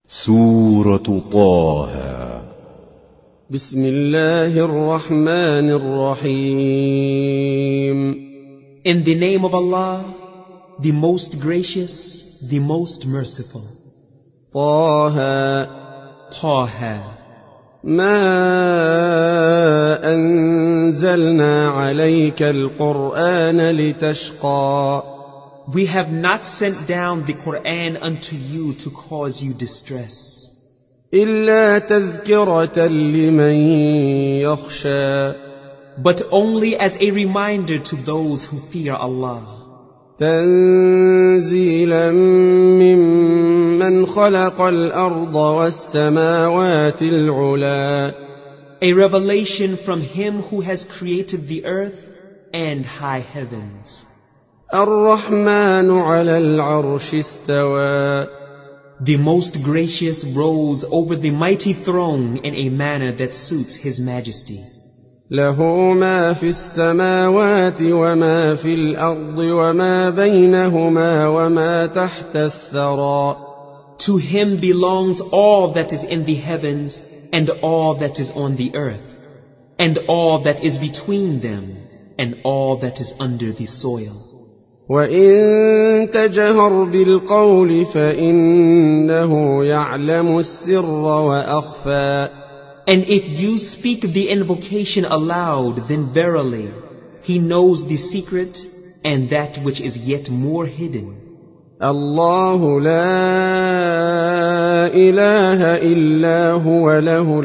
سورة طه. بسم الله الرحمن الرحيم. In the name of Allah, the most gracious, the most merciful. طه. طه. ما أنزلنا عليك القرآن لتشقى. We have not sent down the Quran unto you to cause you distress. إلا تذكرة لمن يخشى. But only as a reminder to those who fear Allah. تنزيلا ممن خلق الأرض والسماوات العلا. A revelation from Him who has created the earth and high heavens. الرحمن على العرش استوى. The most gracious rose over the mighty throne in a manner that suits His majesty. له ما في السماوات وما في الأرض وما بينهما وما تحت الثرى. To Him belongs all that is in the heavens and all that is on the earth, and all that is between them, and all that is under the soil. وإن تجهر بالقول فإنه يعلم السر وأخفى. And if you speak the invocation aloud, then verily, He knows the secret and that which is yet more hidden. الله لا إله إلا هو له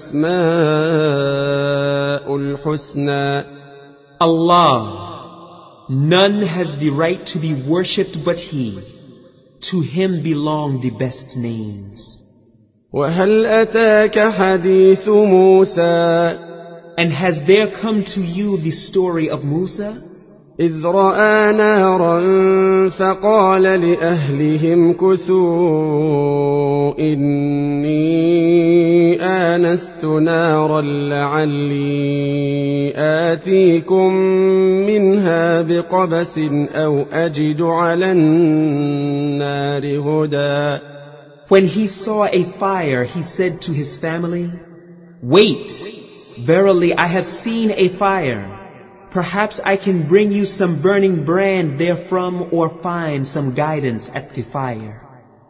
الأسماء الحسنى. Allah, none has the right to be worshipped but He. To Him belong the best names. وهل أتاك حديث موسى. And has there come to you the story of Musa? إذ رأى نارا فقال لأهلهم كثوا إني آنست نارا لعلي آتيكم منها بقبس أو أجد على النار هدى. When he saw a fire, he said to his family, "Wait, verily I have seen a fire. Perhaps I can bring you some burning brand therefrom or find some guidance at the fire."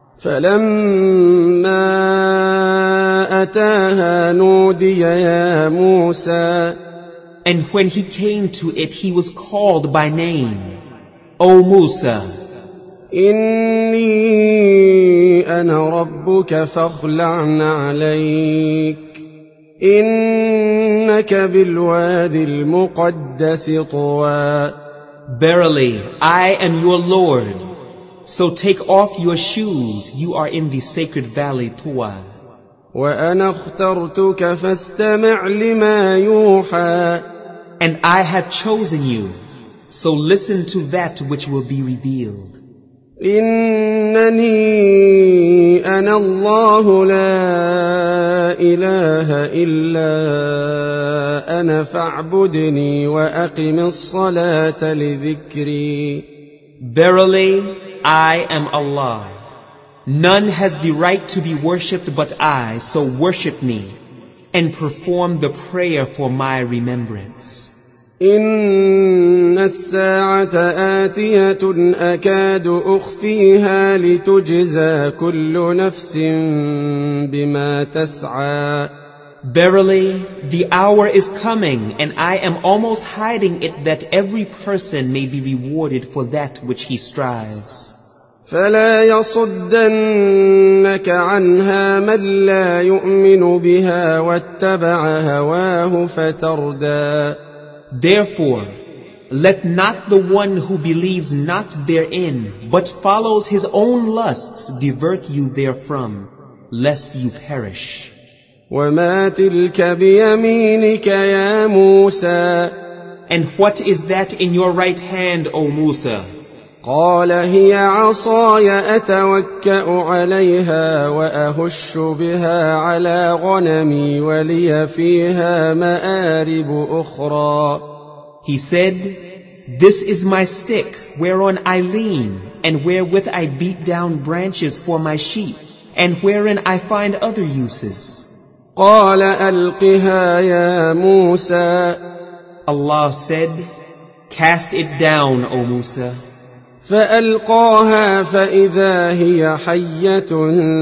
فلما أتاها نودي يا موسى. And when he came to it, he was called by name, "O Musa, إني أنا ربك فاخلع عليك إنك بالوادي المقدس طوى. verily I am your Lord. So take off your shoes, you are in the sacred valley Tuwa. وأنا اخترتك فاستمع لما يوحى. And I have chosen you, so listen to that which will be revealed. إنني أنا الله لا إله إلا أنا فاعبدني وأقم الصلاة لذكري. Verily, I am Allah. None has the right to be worshipped but I, so worship me, and perform the prayer for my remembrance. إن الساعة آتية أكاد أخفيها لتجزى كل نفس بما تسعى. Verily, the hour is coming, and I am almost hiding it that every person may be rewarded for that which he strives. فلا يصدنك عنها من لا يؤمن بها واتبع هواه فتردى. Therefore, let not the one who believes not therein, but follows his own lusts, divert you therefrom, lest you perish. وما تلك بيمينك يا موسى. And what is that in your right hand, O Musa? قال هي عصاي أتوكأ عليها وأهش بها على غنمي ولي فيها مآرب أخرى. He said, "This is my stick, whereon I lean, and wherewith I beat down branches for my sheep, and wherein I find other uses. قال ألقها يا موسى. Allah said, cast it down, O Musa. فألقاها فإذا هي حية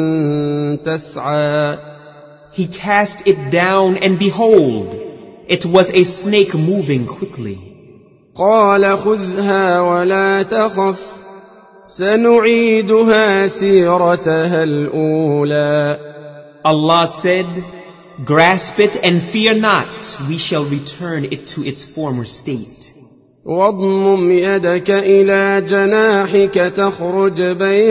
تسعى. He cast it down, and behold, it was a snake moving quickly. قال خذها ولا تخف سنعيدها سيرتها الأولى. Allah said, grasp it and fear not, we shall return it to its former state. واضمم يدك إلى جناحك تخرج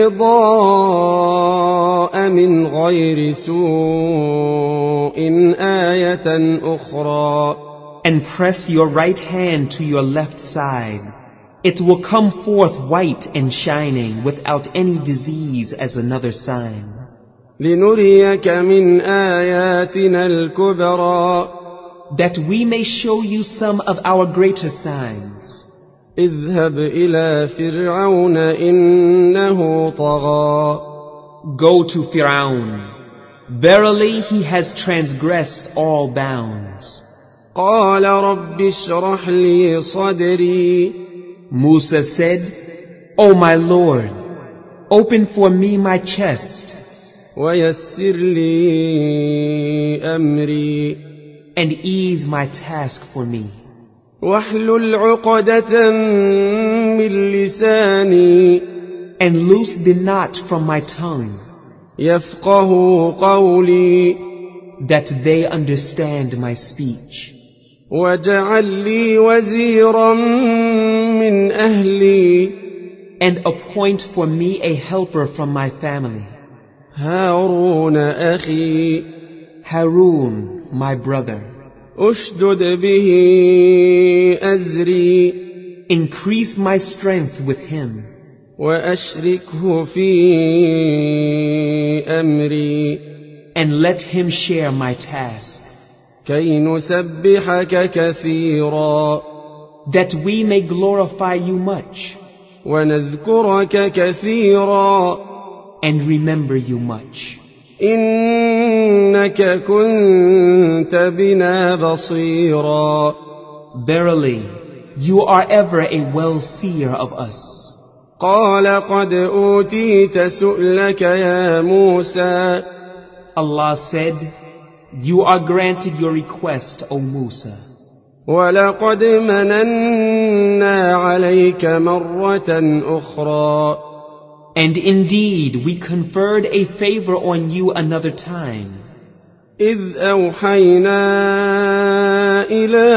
بيضاء من غير سوء آية أخرى. And press your right hand to your left side. It will come forth white and shining without any disease as another sign. لنريك من آياتنا الكبرى. That we may show you some of our greater signs. اذهب إلى فرعون إنه طغى. Go to Fir'aun. Verily he has transgressed all bounds. قال رب اشرح لي صدري. Musa said, O my Lord, open for me my chest. ويسر لي أمري. And ease my task for me. واحلل عقدة من لساني. And loose the knot from my tongue. يفقه قولي. That they understand my speech. واجعل لي وزيرا من أهلي. And appoint for me a helper from my family. هارون أخي. Harun, my brother. أشدد به أزري. Increase my strength with him. وأشركه في أمري. And let him share my task. كي نسبحك كثيرا. That we may glorify you much. ونذكرك كثيرا. And remember you much. إنك كنت بنا بصيرا. Verily, you are ever a well-seer of us. قال قد أوتيت سؤلك يا موسى. Allah said, you are granted your request, O Musa. ولقد مننا عليك مرة أخرى. And indeed, we conferred a favor on you another time. إذ أوحينا إلى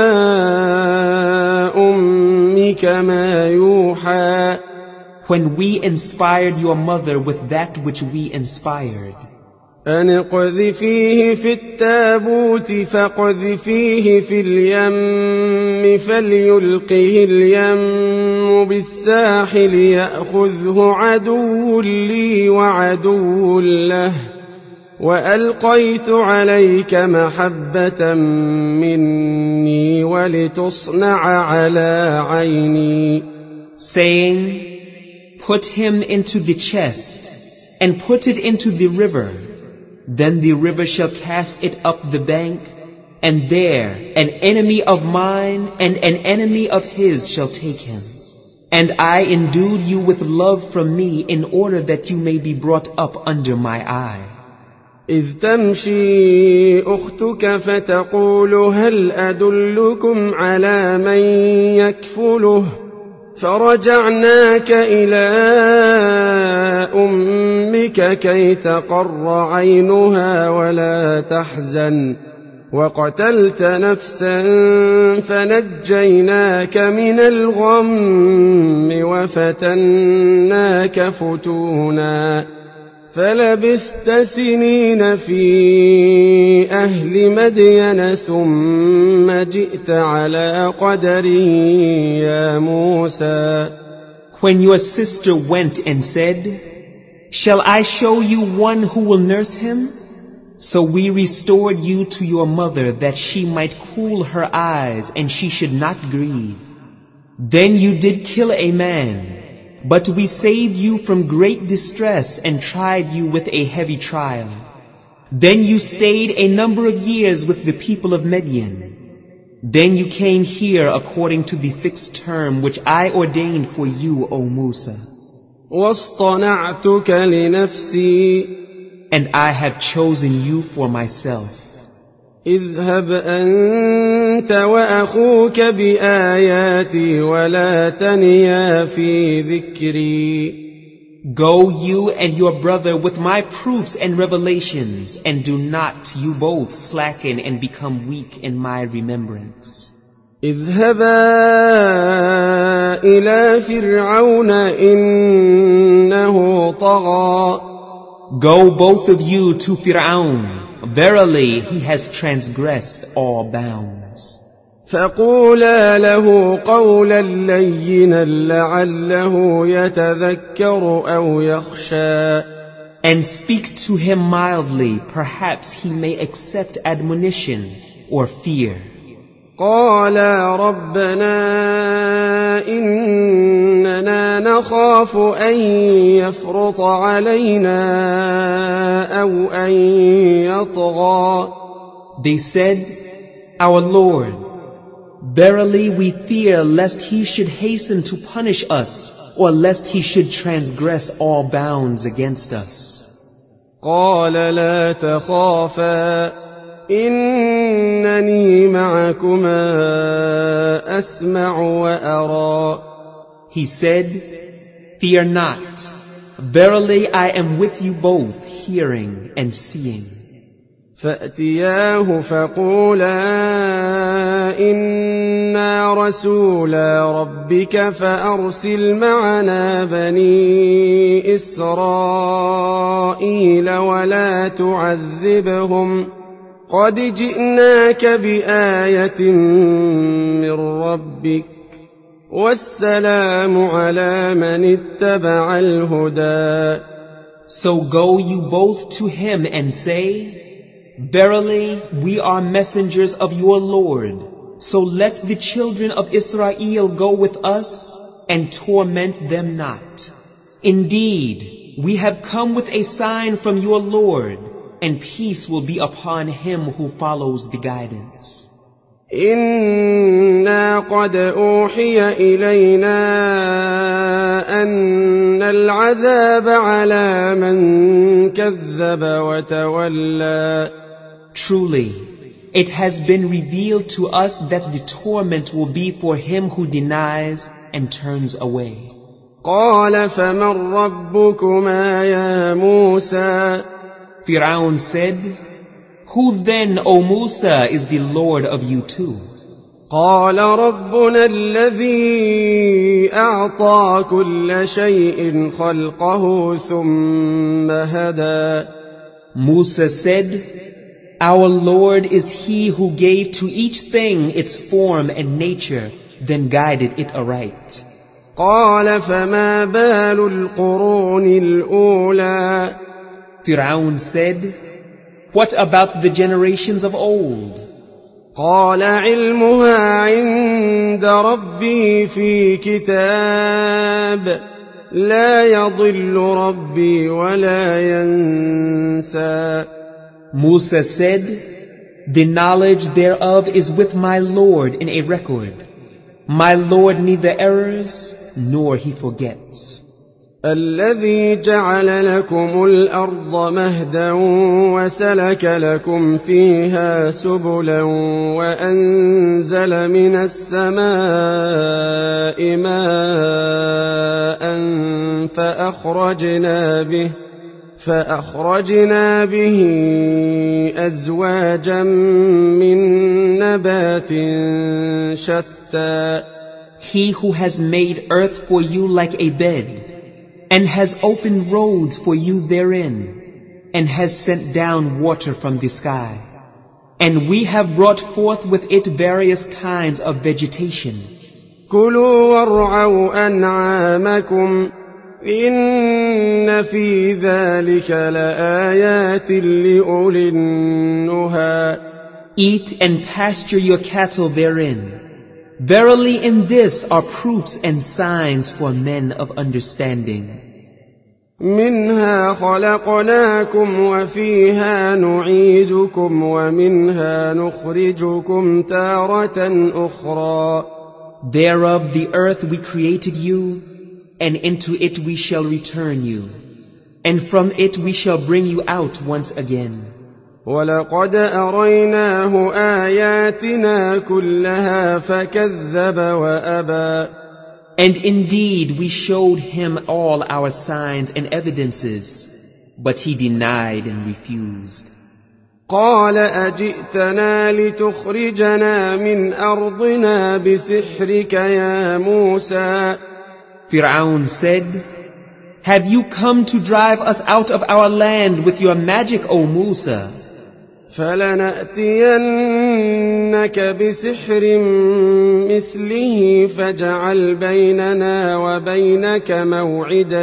أمك ما يوحى. When we inspired your mother with that which we inspired. أن اقذفيه في التابوت فاقذفيه في اليم فليلقه اليم بالساحل يأخذه عدو لي وعدو له وألقيت عليك محبة مني ولتصنع على عيني. Saying, put him into the chest and put it into the river. Then the river shall cast it up the bank, and there an enemy of mine and an enemy of his shall take him. And I endued you with love from me in order that you may be brought up under my eye. إذ تمشي أختك فتقول هل أدلكم على من يكفله فرجعناك إلى أمك كي تقر عينها ولا تحزن وقتلت نفسا فنجيناك من الغم وفتناك فتونا فلبثت سنين في أهل مدين ثم جئت على قدر يا موسى. When your sister went and said, shall I show you one who will nurse him? So we restored you to your mother that she might cool her eyes and she should not grieve. Then you did kill a man, But we saved you from great distress and tried you with a heavy trial. Then you stayed a number of years with the people of Midian. Then you came here according to the fixed term which I ordained for you, O Musa. واصطنعتك لنفسي And I have chosen you for myself. اذهب أنت وأخوك بآياتي ولا تنيا في ذكري. Go you and your brother with my proofs and revelations, and do not you both slacken and become weak in my remembrance. اذهبا إلى فرعون إنه طغى. Go both of you to Fir'aun. Verily, he has transgressed all bounds. فقولا له قولا لينا لعله يتذكر أو يخشى. And speak to him mildly, perhaps he may accept admonition or fear. قالا ربنا إننا نخاف أن يفرط علينا أو أن يطغى. They said, Our Lord, verily we fear lest he should hasten to punish us, or lest he should transgress all bounds against us. قال لا تخافا إنني معكما أسمع وأرى. He said, Fear not. Verily I am with you both, hearing and seeing. فأتياه فقولا إنا رسولا ربك فأرسل معنا بني إسرائيل ولا تعذبهم قد جئناك بآية من ربك والسلام على من اتبع الهدى. So go you both to him and say, Verily, we are messengers of your Lord, so let the children of Israel go with us, and torment them not. Indeed, we have come with a sign from your Lord, and peace will be upon him who follows the guidance. إنا قد أوحي إلينا أن العذاب على من كذب وتولى. Truly, it has been revealed to us that the torment will be for him who denies and turns away. قال فمن ربكما يا موسى. Fir'aun said, Who then, O Musa, is the Lord of you two? قال ربنا الذي أعطى كل شيء خلقه ثم هدى. Musa said, Our Lord is he who gave to each thing its form and nature, then guided it aright. قال فما بال القرون الأولى. Fir'aun said, What about the generations of old? قال علمها عند ربي في كتاب لا يضل ربي ولا ينسى. Musa said, The knowledge thereof is with my Lord in a record. My Lord neither errs nor he forgets. الذي جعل لكم الأرض مهدا وسلك لكم فيها سبلا وأنزل من السماء ماء فأخرجنا به أزواجا من نبات شتى. He who has made earth for you like a bed, and has opened roads for you therein, and has sent down water from the sky. And we have brought forth with it various kinds of vegetation. كلوا وارعوا أنعامكم إن في ذلك لآيات لأولي النهى. Eat and pasture your cattle therein. Verily in this are proofs and signs for men of understanding. منها خلقناكم وفيها نعيدكم ومنها نخرجكم تارة أخرى. Thereof the earth we created you, and into it we shall return you, and from it we shall bring you out once again. ولقد أريناه آياتنا كلها فكذب وأبى. And indeed we showed him all our signs and evidences, but he denied and refused. قال أجئتنا لتخرجنا من أرضنا بسحرك يا موسى. Fir'aun said, Have you come to drive us out of our land with your magic, O Musa? فلنأتينك بسحر مثله فاجعل بيننا وبينك موعدا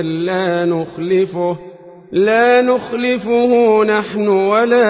لا نخلفه نحن ولا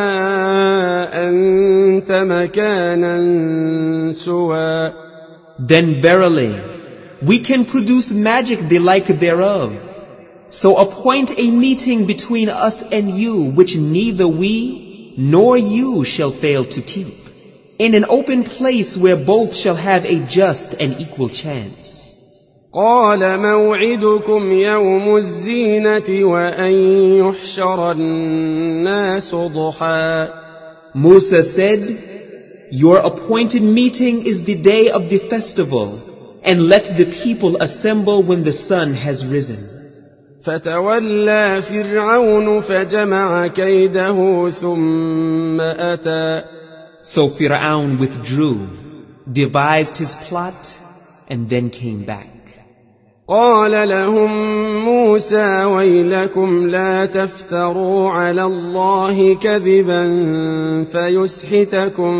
أنت مكانا سوى. Then verily, we can produce magic the like thereof. So appoint a meeting between us and you, which neither we nor you shall fail to keep, in an open place where both shall have a just and equal chance. قال موعدكم يوم الزينة وأن يحشر الناس ضحى. Musa said, Your appointed meeting is the day of the festival, and let the people assemble when the sun has risen. فتولى فرعون فجمع كيده ثم أتى. So Fir'aun withdrew, devised his plot, and then came back. قال لهم موسى ويلكم لا تفتروا على الله كذبا فيسحتكم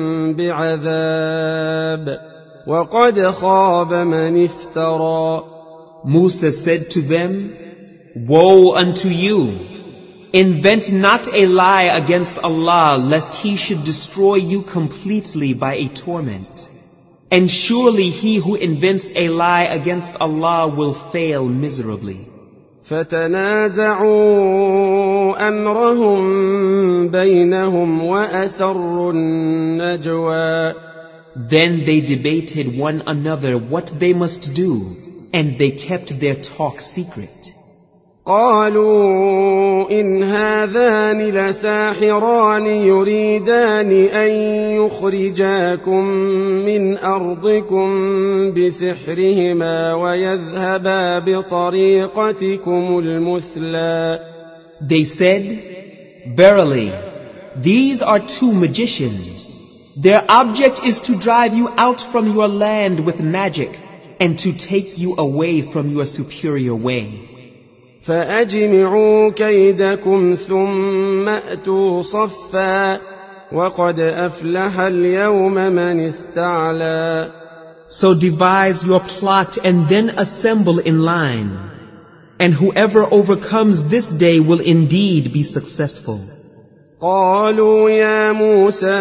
بعذاب وقد خاب من افترى. Musa said to them, Woe unto you! Invent not a lie against Allah, lest He should destroy you completely by a torment. And surely he who invents a lie against Allah will fail miserably. فتنازعوا أمرهم بينهم وأسروا النجوى. Then they debated one another what they must do, and they kept their talk secret. قالوا إن هذان لساحران يريدان أن يخرجاكم من أرضكم بسحرهما ويذهبا بطريقتكم المثلى. They said, Verily, these are two magicians. Their object is to drive you out from your land with magic and to take you away from your superior way. فأجمعوا كيدكم ثم أتوا صفا وقد أفلح اليوم من استعلى. So devise your plot and then assemble in line. And whoever overcomes this day will indeed be successful. قالوا يا موسى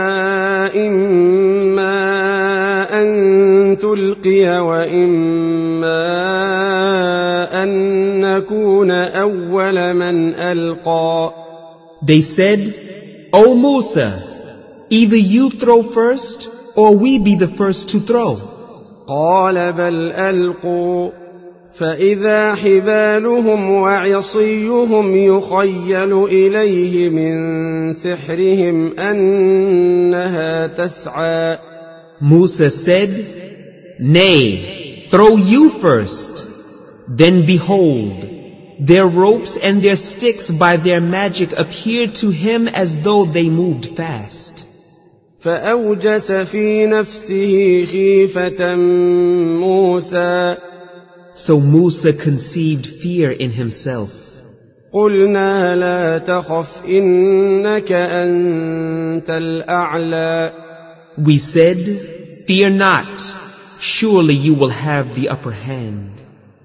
إما أن تلقي وإما أن نكون أول من ألقى. They said, O Musa, either you throw first or we be the first to throw. قال بل ألقوا فإذا حبالهم وعصيهم يخيل إليه من سحرهم أنها تسعى. Musa said, Nay, throw you first. Then behold, their ropes and their sticks by their magic appeared to him as though they moved fast. فأوجس في نفسه خيفة موسى. So Musa conceived fear in himself. قلنا لا تخف إنك أنت الأعلى. We said, Fear not, surely you will have the upper hand.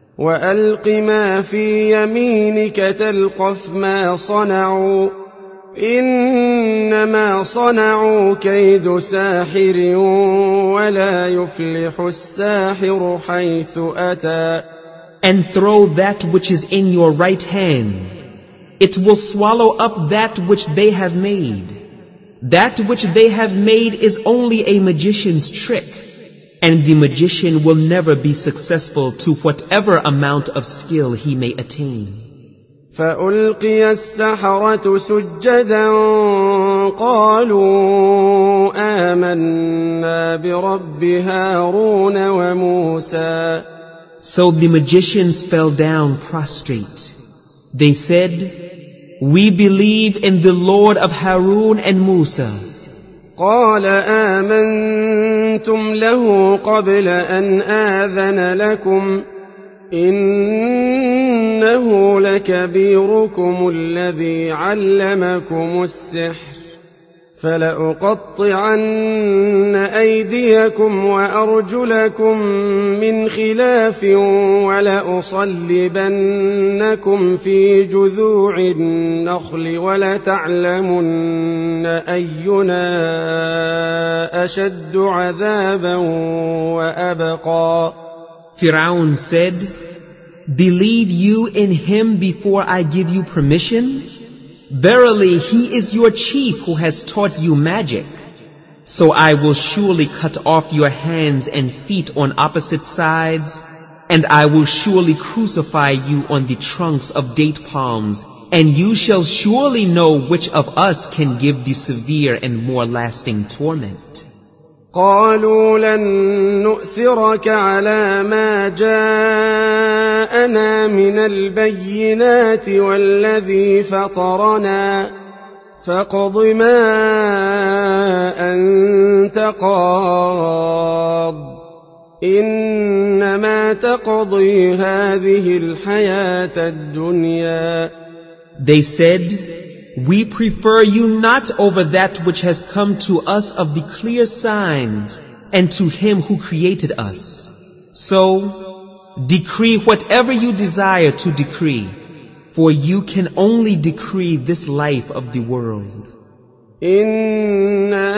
وألق ما في يمينك تلقف ما صنعوا إنما صنعوا كيد ساحر ولا يفلح الساحر حيث أتى. And throw that which is in your right hand. It will swallow up that which they have made. That which they have made is only a magician's trick, and the magician will never be successful to whatever amount of skill he may attain. فألقي السحرة سجدا قالوا آمنا برب هارون وموسى. So the magicians fell down prostrate. They said, "We believe in the Lord of Harun and Musa." قال آمنتم له قبل أن آذن لكم إنه لكبيركم الذي علمكم السحر فلأقطعن أيديكم وأرجلكم من خلاف ولأصلبنكم في جذوع النخل ولتعلمن أينا أشد عذابا وأبقى. Pharaoh said, "Believe you in him before I give you permission? Verily, he is your chief who has taught you magic. So I will surely cut off your hands and feet on opposite sides, and I will surely crucify you on the trunks of date palms, and you shall surely know which of us can give the severe and more lasting torment." قالوا لن نؤثرك على ما جاءنا من البينات والذي فطرنا فاقض ما أنت قاض إنما تقضي هذه الحياة الدنيا. They said, "We prefer you not over that which has come to us of the clear signs and to him who created us. So, decree whatever you desire to decree, for you can only decree this life of the world." إنا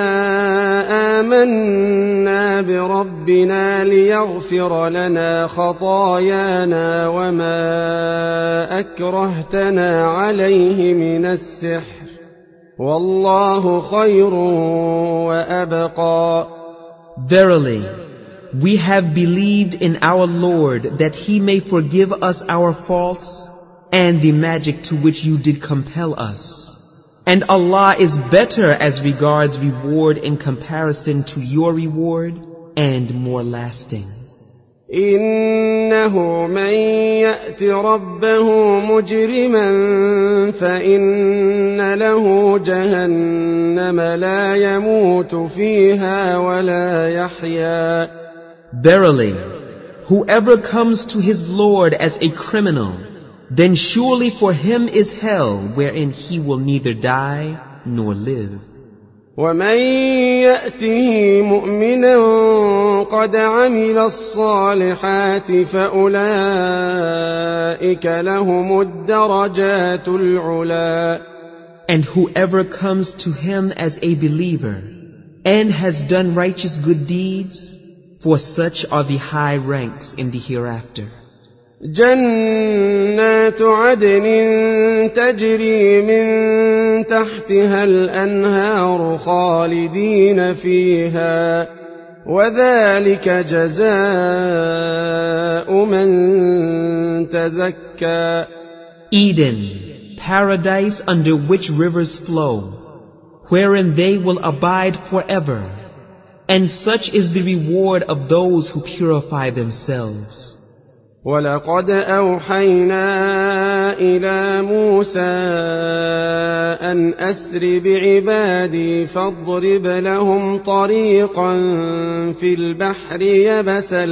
آمنا بربنا ليغفر لنا خطايانا وما أكرهتنا عليه من السحر والله خير وأبقى. Verily, we have believed in our Lord that he may forgive us our faults and the magic to which you did compel us. And Allah is better as regards reward in comparison to your reward and more lasting. إنه من يأت ربه مجرما فإن له جهنم لا يموت فيها ولا يحيا. Verily, whoever comes to his Lord as a criminal, then surely for him is hell wherein he will neither die nor live. ومن يأته مؤمنا قد عمل الصالحات فأولئك لهم الدرجات العلا. And whoever comes to him as a believer and has done righteous good deeds, for such are the high ranks in the hereafter. جنات عدن تجري من تحتها الأنهار خالدين فيها وذلك جزاء من تزكى. Eden, paradise under which rivers flow, wherein they will abide forever, and such is the reward of those who purify themselves. ولقد أوحينا إلى موسى أن أسر بعبادي فاضرب لهم طريقا في البحر يبسا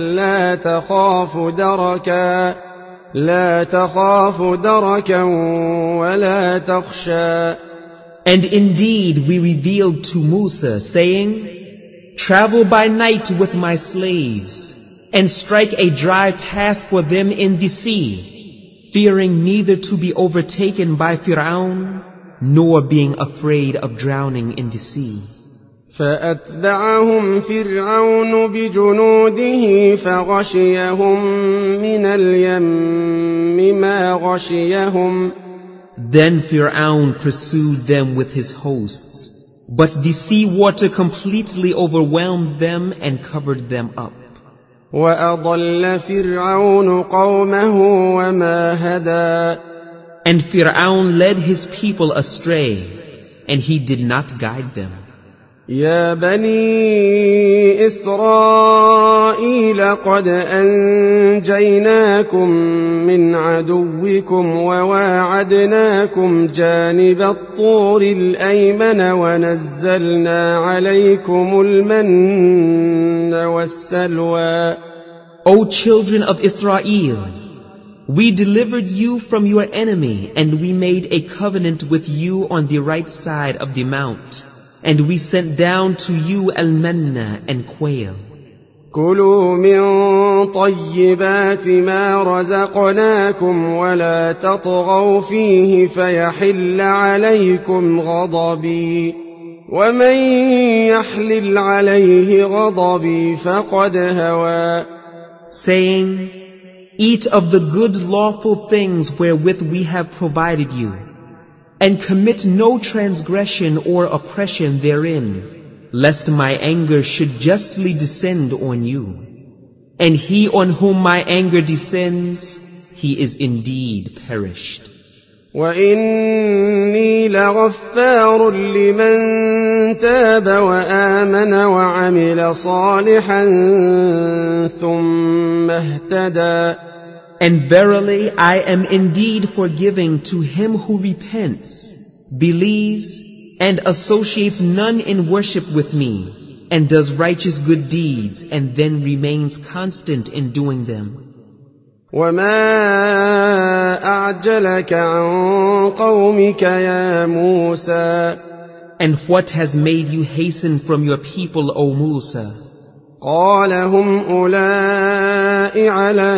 لا تخاف دركا ولا تخشى. And indeed we revealed to Musa, saying, "Travel by night with my slaves, and strike a dry path for them in the sea, fearing neither to be overtaken by Pharaoh, nor being afraid of drowning in the sea. فأتبعهم فرعون بجنوده فغشيهم من اليم ما غشيهم. Then Fir'aun pursued them with his hosts, but the sea water completely overwhelmed them and covered them up. وأضل فرعون قومه وما هدى. And Fir'aun led his people astray, and he did not guide them. يا بني إسرائيل قد أنجيناكم من عدوكم وواعدناكم جانب الطور الأيمن ونزلنا عليكم المن والسلوى. O children of Israel, we delivered you from your enemy, and we made a covenant with you on the right side of the mount. And we sent down to you al-manna and quail. كلوا من طيبات ما رزقناكم ولا تطغوا فيه فيحل عليكم غضبي ومن يحلل عليه غضبي فقد هوى. Saying, eat of the good lawful things wherewith we have provided you, and commit no transgression or oppression therein, lest my anger should justly descend on you. And he on whom my anger descends, he is indeed perished. وإني لغفار لمن تاب وآمن وعمل صالحا ثم اهتدى. And verily, I am indeed forgiving to him who repents, believes, and associates none in worship with me, and does righteous good deeds, and then remains constant in doing them. وما أعجلك عن قومك يا موسى. And what has made you hasten from your people, O Musa? قال هم أولئك على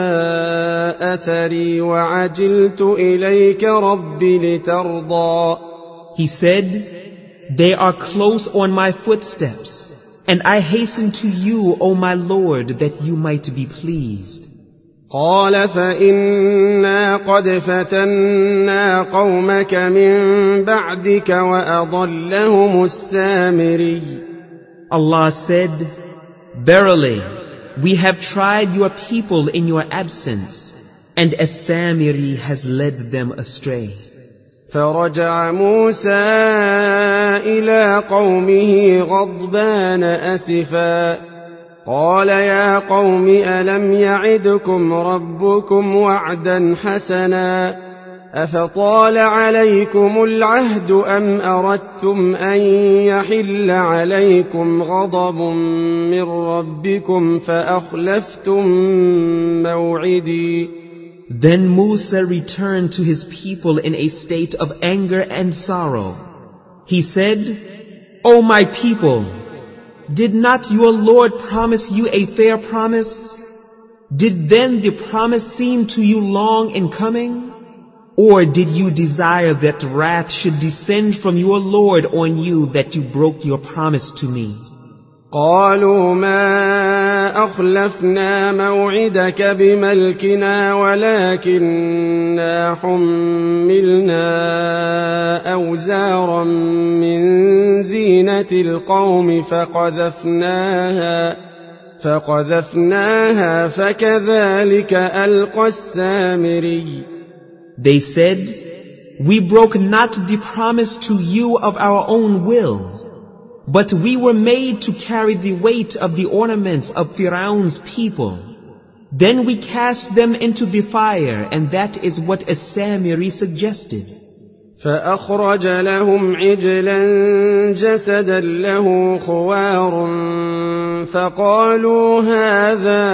أثري وعجلت إليك رب لترضى. He said, they are close on my footsteps, and I hasten to you, O my Lord, that you might be pleased. قال فإنا قد فتنا قومك من بعدك وأضلهم السامري. Allah said, verily, we have tried your people in your absence, and As-Samiri has led them astray. فرجع موسى إلى قومه غضبان أسفا قال يا قوم ألم يعدكم ربكم وعدا حسنا أفطال عليكم العهد أم أردتم أن يحل عليكم غضب من ربكم فأخلفتم موعدي. Then Musa returned to his people in a state of anger and sorrow. He said, O my people, did not your Lord promise you a fair promise? Did then the promise seem to you long in coming? Or did you desire that wrath should descend from your Lord on you that you broke your promise to me? قالوا ما أخلفنا موعدك بملكنا ولكننا حملنا أوزارا من زينة القوم فقذفناها فكذلك ألقى السامري. They said, we broke not the promise to you of our own will, but we were made to carry the weight of the ornaments of Fir'aun's people. Then we cast them into the fire, and that is what As-Samiri suggested. فأخرج لهم عجلا جسدا له خوار فقالوا هذا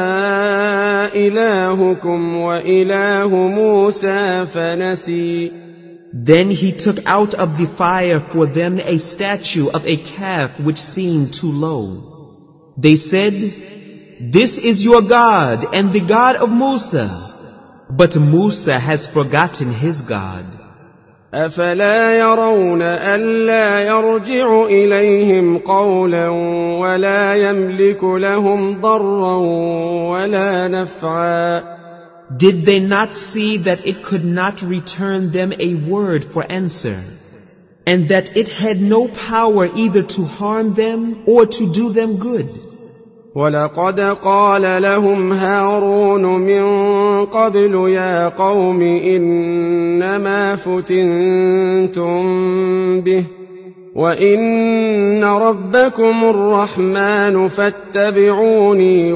إلهكم وإله موسى فنسي. Then he took out of the fire for them a statue of a calf which seemed too low. They said, this is your God and the God of Musa. But Musa has forgotten his God. أفلا يرون ألا يرجع إليهم قولا ولا يملك لهم ضرا ولا نفعا. Did they not see that it could not return them a word for answer, and that it had no power either to harm them or to do them good? ولقد قال لهم هارون من قبل يا قوم إنما فتنتم به وإن ربكم الرحمن فاتبعوني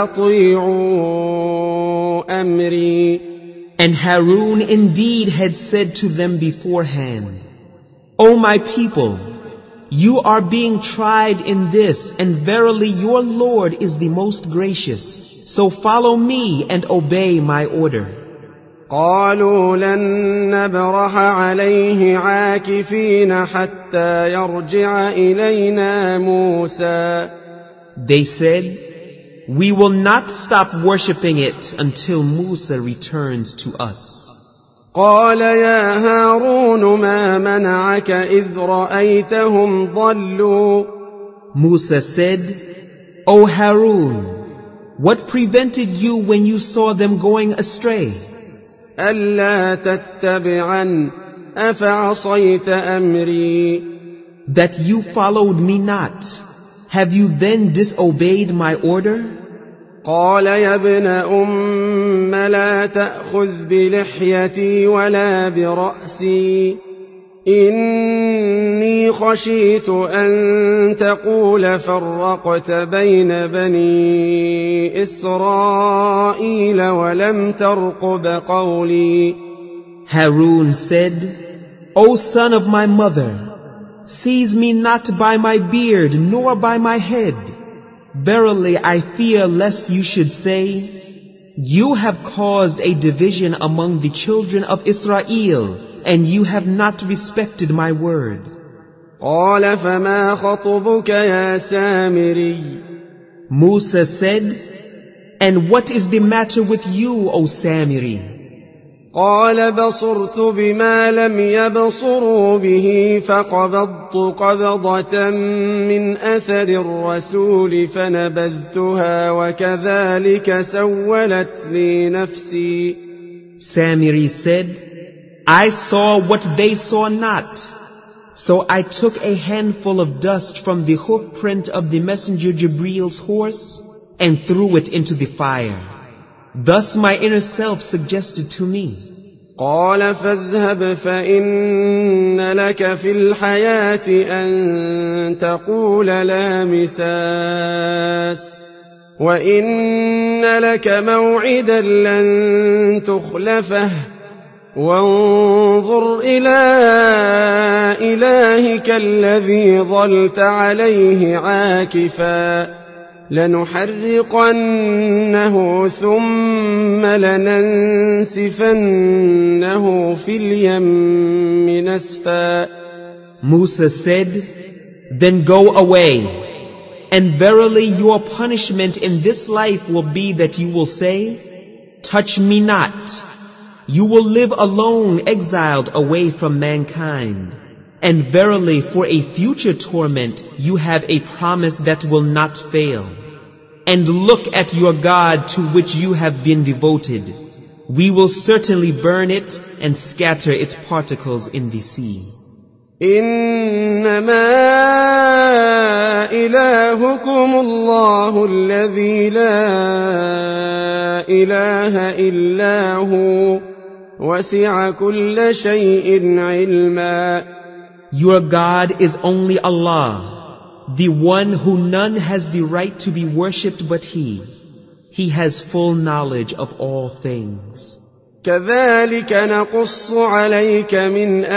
وأطيعوا أمري. And Harun indeed had said to them beforehand, O my people, you are being tried in this, and verily your Lord is the most gracious. So follow me and obey my order. قالوا لن نبرح عليه عاكفين حتى يرجع إلينا موسى. They said, we will not stop worshipping it until Musa returns to us. قال يا هارون ما منعك إذ رأيتهم ضلوا. Musa said, O Harun, what prevented you when you saw them going astray? ألا تتبعن أفعصيت أمري. That you followed me not. Have you then disobeyed my order? قال يا ابن أم لا تأخذ بلحيتي ولا برأسي إني خشيت أن تقول فرقت بين بني إسرائيل ولم ترقب قولي. Harun said, O son of my mother, seize me not by my beard nor by my head. Verily I fear lest you should say, you have caused a division among the children of Israel, and you have not respected my word. قال فما خطبك يا سامري. Musa said, and what is the matter with you, O Samiri? قال بصرت بما لم يبصروا به فقبضت قبضة من أثر الرسول فنبذتها وكذلك سولت لي نفسي. Samiri said, I saw what they saw not. So I took a handful of dust from the hoof print of the messenger Jibril's horse and threw it into the fire. Thus my inner self suggested to me. قال فاذهب فإن لك في الحياة أن تقول لا مساس وإن لك موعدا لن تخلفه وانظر إلى إلهك الذي ظلت عليه عاكفا لنحرقنه ثم لننسفنه في اليم نسفا. Musa said, then go away, and verily your punishment in this life will be that you will say, touch me not. You will live alone, exiled away from mankind. And verily for a future torment you have a promise that will not fail. And look at your God to which you have been devoted. We will certainly burn it and scatter its particles in the sea. إنما إلهكم الله الذي لا إله إلا هو وسع كل شيء علما. Your God is only Allah, the one who none has the right to be worshipped but He. He has full knowledge of all things. كذلك نقص عليك من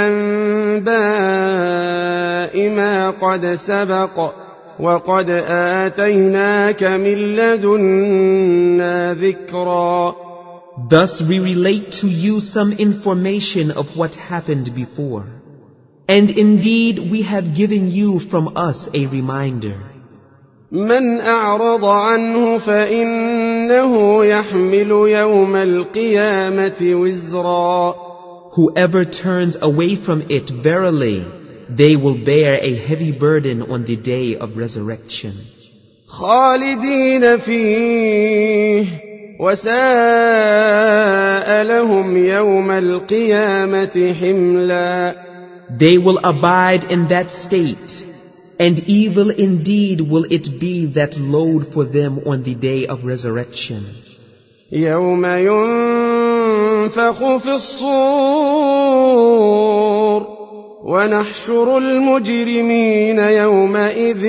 أنباء ما قد سبق وقد آتيناك من لدنا ذكرا. Thus we relate to you some information of what happened before. And indeed we have given you from us a reminder. من أعرض عنه فإنه يحمل يوم القيامة وزرا. Whoever turns away from it, verily, they will bear a heavy burden on the day of resurrection. خالدين فيه وساء لهم يوم القيامة حملا. They will abide in that state, and evil indeed will it be that load for them on the day of resurrection. يوم ينفخ في الصور ونحشر المجرمين يومئذ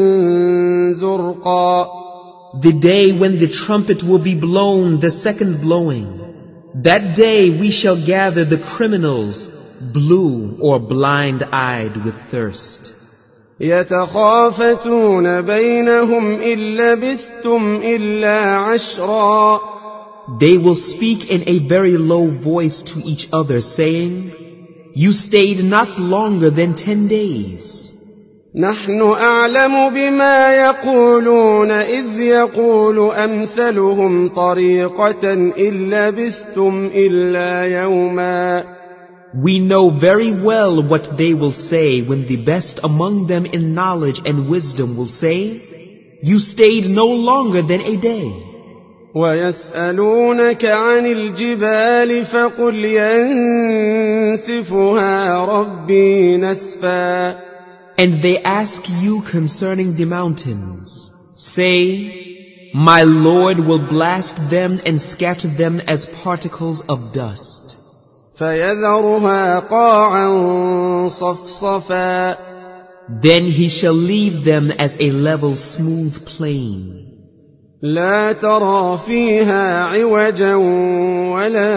زرقا. The day when the trumpet will be blown, the second blowing. That day we shall gather the criminals, blue or blind-eyed with thirst. يتخافتون بينهم إن لبثتم إلا عشرا. They will speak in a very low voice to each other, saying, You stayed not longer than 10 days. نحن أعلم بما يقولون إذ يقول أمثلهم طريقة إن لبثتم إلا يوما. We know very well what they will say when the best among them in knowledge and wisdom will say, You stayed no longer than a day. ويسألونك عن الجبال فقل ينسفها ربي نسفا. And they ask you concerning the mountains. Say, My Lord will blast them and scatter them as particles of dust. فيذرها قاعا صفصفا. Then he shall leave them as a level smooth plain. لا ترى فيها عوجا ولا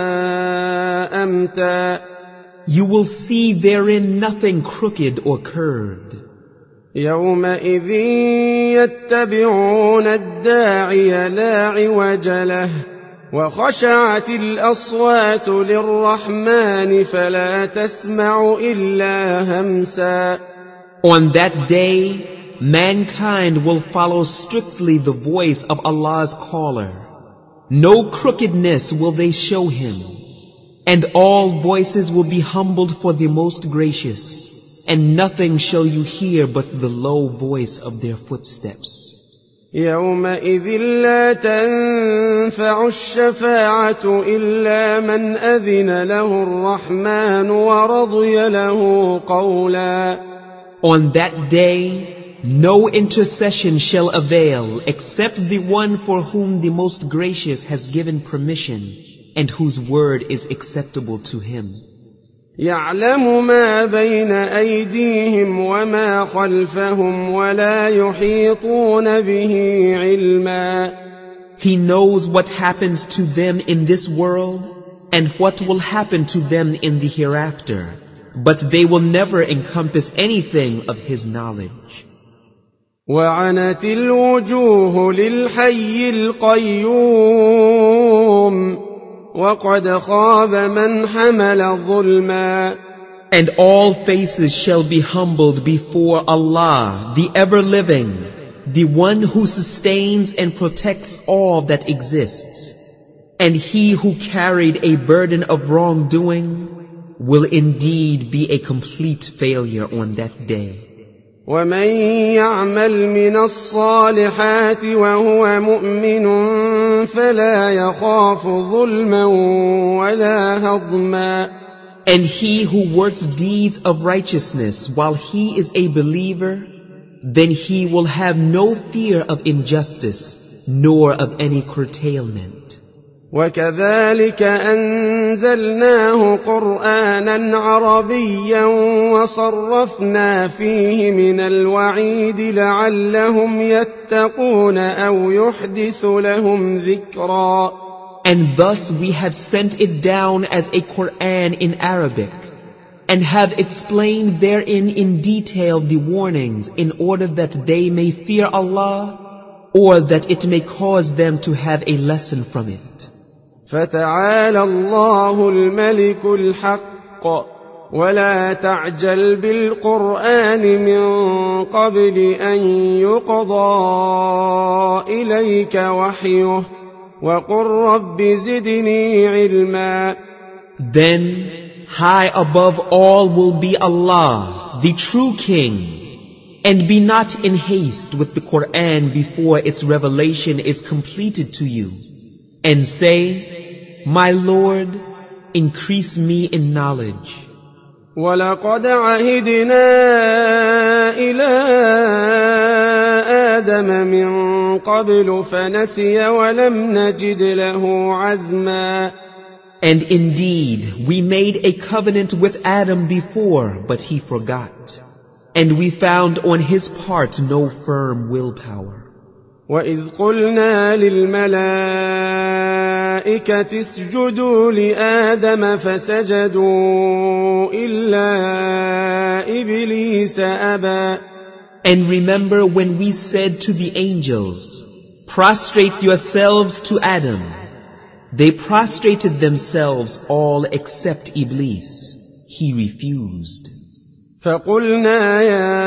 أمتا. You will see therein nothing crooked or curved. يومئذ يتبعون الداعي لا عوج له وخشعت الأصوات للرحمن فلا تسمع إلا همسا. On that day, mankind will follow strictly the voice of Allah's caller. No crookedness will they show him. And all voices will be humbled for the most gracious. And nothing shall you hear but the low voice of their footsteps. يومئذ لا تنفع الشفاعة إلا من أذن له الرحمن ورضي له قولا. On that day, no intercession shall avail except the one for whom the most gracious has given permission and whose word is acceptable to him. يعلم ما بين أيديهم وما خلفهم ولا يحيطون به علما. He knows what happens to them in this world and what will happen to them in the hereafter, but they will never encompass anything of his knowledge. وعنت الوجوه للحي القيوم وقد خاب من حمل ظلما. And all faces shall be humbled before Allah, the ever-living, the one who sustains and protects all that exists. And he who carried a burden of wrongdoing will indeed be a complete failure on that day. ومن يعمل من الصالحات وهو مؤمن فلا يخاف ظلما ولا هضما. And he who works deeds of righteousness while he is a believer, then he will have no fear of injustice nor of any curtailment. وكذلك أنزلناه قرآنا عربيا وصرفنا فيه من الوعيد لعلهم يتقون أو يحدث لهم ذكرا. And thus we have sent it down as a Quran in Arabic, and have explained therein in detail the warnings in order that they may fear Allah, or that it may cause them to have a lesson from it. فتعالى الله الملك الحق ولا تعجل بالقرآن من قبل أن يقضى إليك وحيه وقل رب زدني علما. Then high above all will be Allah, the true King. And be not in haste with the Quran before its revelation is completed to you. And say, My Lord, increase me in knowledge. وَلَقَدْ عَهِدْنَا إِلَىٰ آدَمَ مِن قَبْلُ فَنَسِيَ وَلَمْ نَجِدْ لَهُ عَزْمًا. And indeed, we made a covenant with Adam before, but he forgot. And we found on his part no firm willpower. وَإِذْ قُلْنَا لِلْمَلَائِكَةِ اسْجُدُوا لِآدَمَ فَسَجَدُوا إِلَّا إِبْلِيسَ أَبَى. And remember when we said to the angels, Prostrate yourselves to Adam. They prostrated themselves all except Iblis. He refused. فَقُلْنَا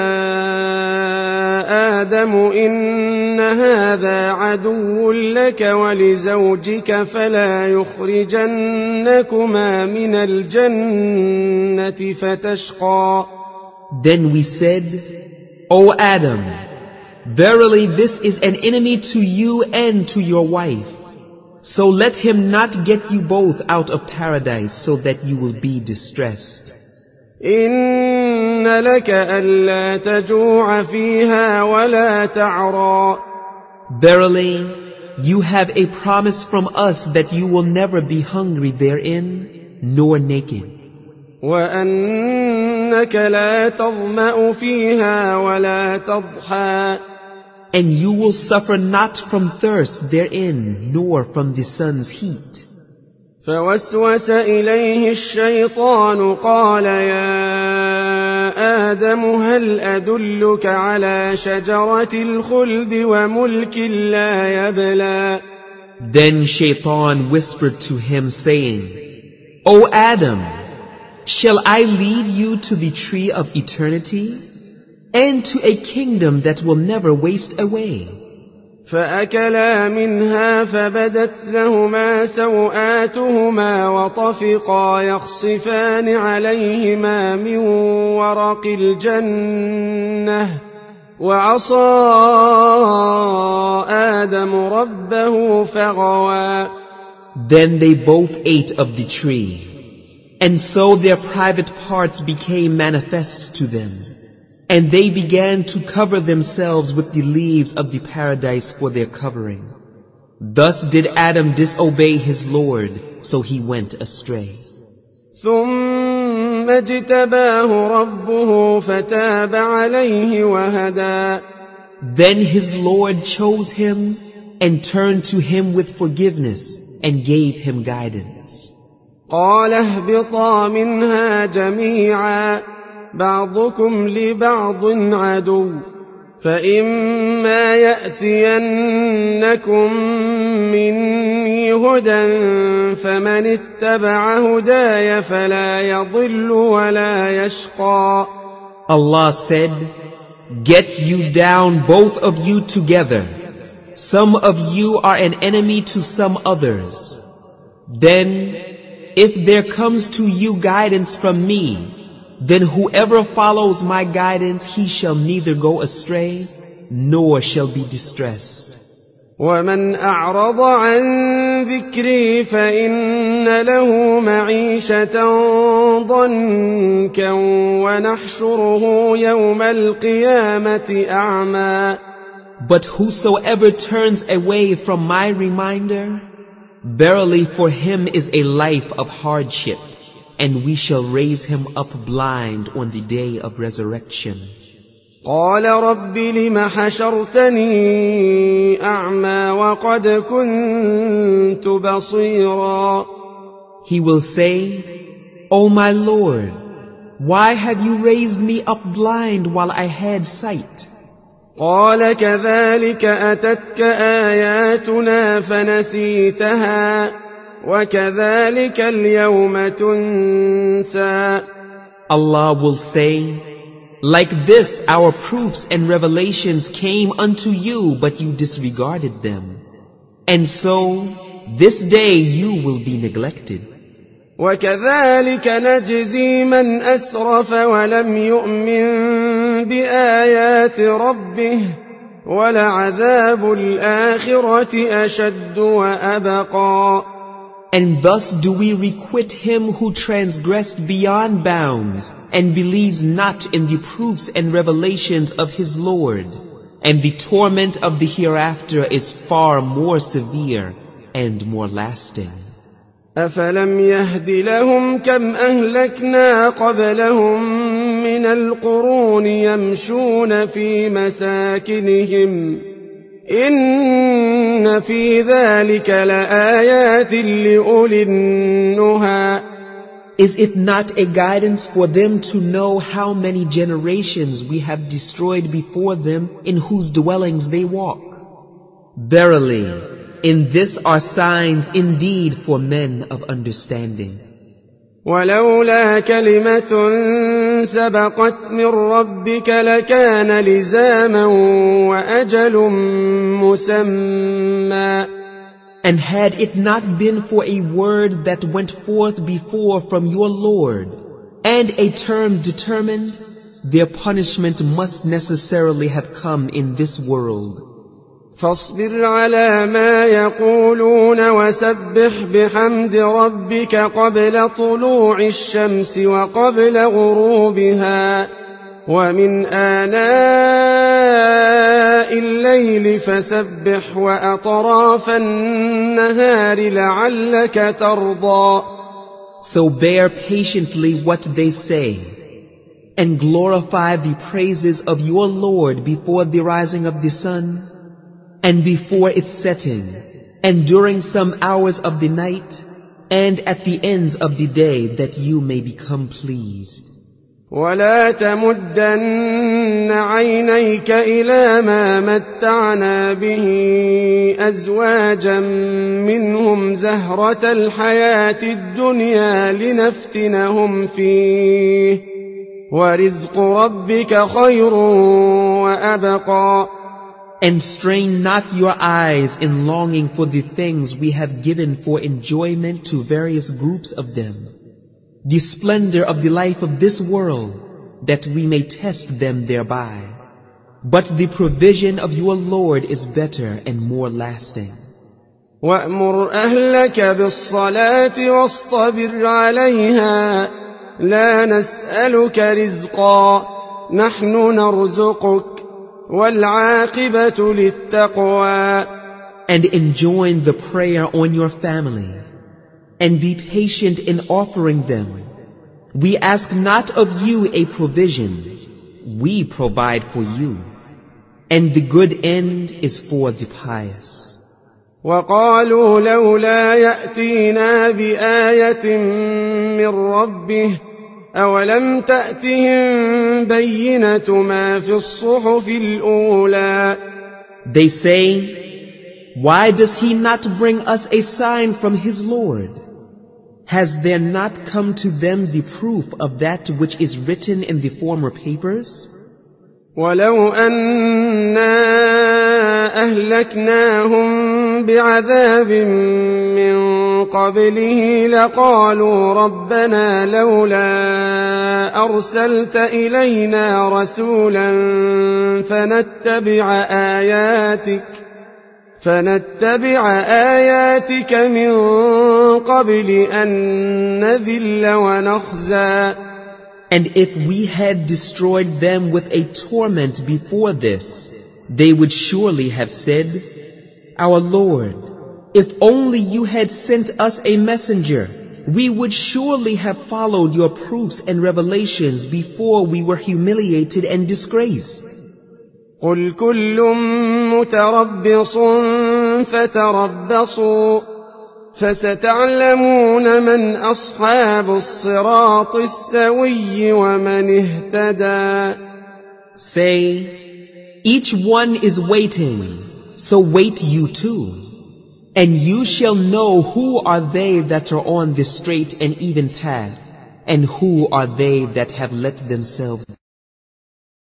يَا آدَمُ إِنَّ هَذَا عَدُوٌّ لَكَ وَلِزَوْجِكَ فَلَا يُخْرِجَنَّكُمَا مِنَ الْجَنَّةِ فَتَشْقَى. Then we said, O Adam, verily this is an enemy to you and to your wife. So let him not get you both out of paradise so that you will be distressed. إِنَّ لَكَ أَلَّا تَجُوعَ فِيهَا وَلَا تَعْرَىٰ. Verily, you have a promise from us that you will never be hungry therein, nor naked. وَأَنَّكَ لَا تَظْمَأُ فِيهَا وَلَا تَضْحَىٰ. And you will suffer not from thirst therein, nor from the sun's heat. فوسوس إليه الشيطان قال يا آدم هل أدلك على شجرة الخلد وملك لا يبلى. Then Shaitan whispered to him saying, O Adam, shall I lead you to the tree of eternity and to a kingdom that will never waste away? فأكلا منها فبدت لهما سوآتهما وطفقا يخصفان عليهما من ورق الجنة وعصى آدم ربه فغوى. Then they both ate of the tree, and so their private parts became manifest to them. And they began to cover themselves with the leaves of the paradise for their covering. Thus did Adam disobey his Lord, so he went astray. ثم اجتباه ربه فتاب عليه وهدى. Then his Lord chose him and turned to him with forgiveness and gave him guidance. قال اهبطا منها جميعا بعضكم لبعض عدو فإما يأتينكم مني هدى فمن اتبع هداي فلا يضل ولا يشقى. Allah said, Get you down both of you together. Some of you are an enemy to some others. Then, if there comes to you guidance from me, then whoever follows my guidance, he shall neither go astray, nor shall be distressed. ومن أعرض عن ذكري فإن له معيشة ضنكا ونحشره يوم القيامة أعمى. But whosoever turns away from my reminder, verily for him is a life of hardship, and we shall raise him up blind on the day of resurrection. قال رب لم حشرتني أعمى وقد كنت بصيرا. He will say, O my Lord, why have you raised me up blind while I had sight? قال كذلك أتتك آياتنا فنسيتها وكذلك اليوم تنسى. Allah will say, Like this our proofs and revelations came unto you, but you disregarded them. And so, this day you will be neglected. وكذلك نجزي من أسرف ولم يؤمن بآيات ربه ولعذاب الآخرة أشد وأبقى. And thus do we requite him who transgressed beyond bounds and believes not in the proofs and revelations of his Lord. And the torment of the hereafter is far more severe and more lasting. أفلم يهد لهم كم أهلكنا قبلهم من القرون يمشون في مساكنهم إن في ذلك لآيات لأولي النهى. Is it not a guidance for them to know how many generations we have destroyed before them in whose dwellings they walk? Verily, in this are signs indeed for men of understanding. ولولا كلمة سبقت من ربك لكان لزاما وأجل مسمى. And had it not been for a word that went forth before from your Lord, and a term determined, their punishment must necessarily have come in this world. فاصبر على ما يقولون وسبح بحمد ربك قبل طلوع الشمس وقبل غروبها ومن آناء الليل فسبح وأطراف النهار لعلك ترضى. So bear patiently what they say, and glorify the praises of your Lord before the rising of the sun, and before its setting, and during some hours of the night, and at the ends of the day, that you may become pleased. ولا تمدن عينيك إلى ما متعنا به أزواجا منهم زهرة الحياة الدنيا لنفتنهم فيه ورزق ربك خير وأبقى. And strain not your eyes in longing for the things we have given for enjoyment to various groups of them, the splendor of the life of this world, that we may test them thereby. But the provision of your Lord is better and more lasting. وأمر أهلك بالصلاة واصطبر عليها لا نسألك رزقا نحن نرزقك والعاقبة للتقوى. And enjoin the prayer on your family, and be patient in offering them. We ask not of you a provision, we provide for you, and the good end is for the pious. وقالوا لولا يأتينا بآية من ربه أولم تأتهم بينة ما في الصحف الأولى. They say, why does he not bring us a sign from his Lord? Has there not come to them the proof of that which is written in the former papers? ولو أنا أهلكناهم بعذاب من قبله لقالوا ربنا لولا أرسلت إلينا رسولا فنتبع آياتك من قبل أن نذل ونخزى. And if we had destroyed them with a torment before this, they would surely have said, Our Lord, if only you had sent us a messenger, we would surely have followed your proofs and revelations before we were humiliated and disgraced. قل كل متربص فتربصوا فستعلمون من أصحاب الصراط السوي ومن اهتدى. Say, each one is waiting, so wait you too. And you shall know who are they that are on the straight and even path, and who are they that have let themselves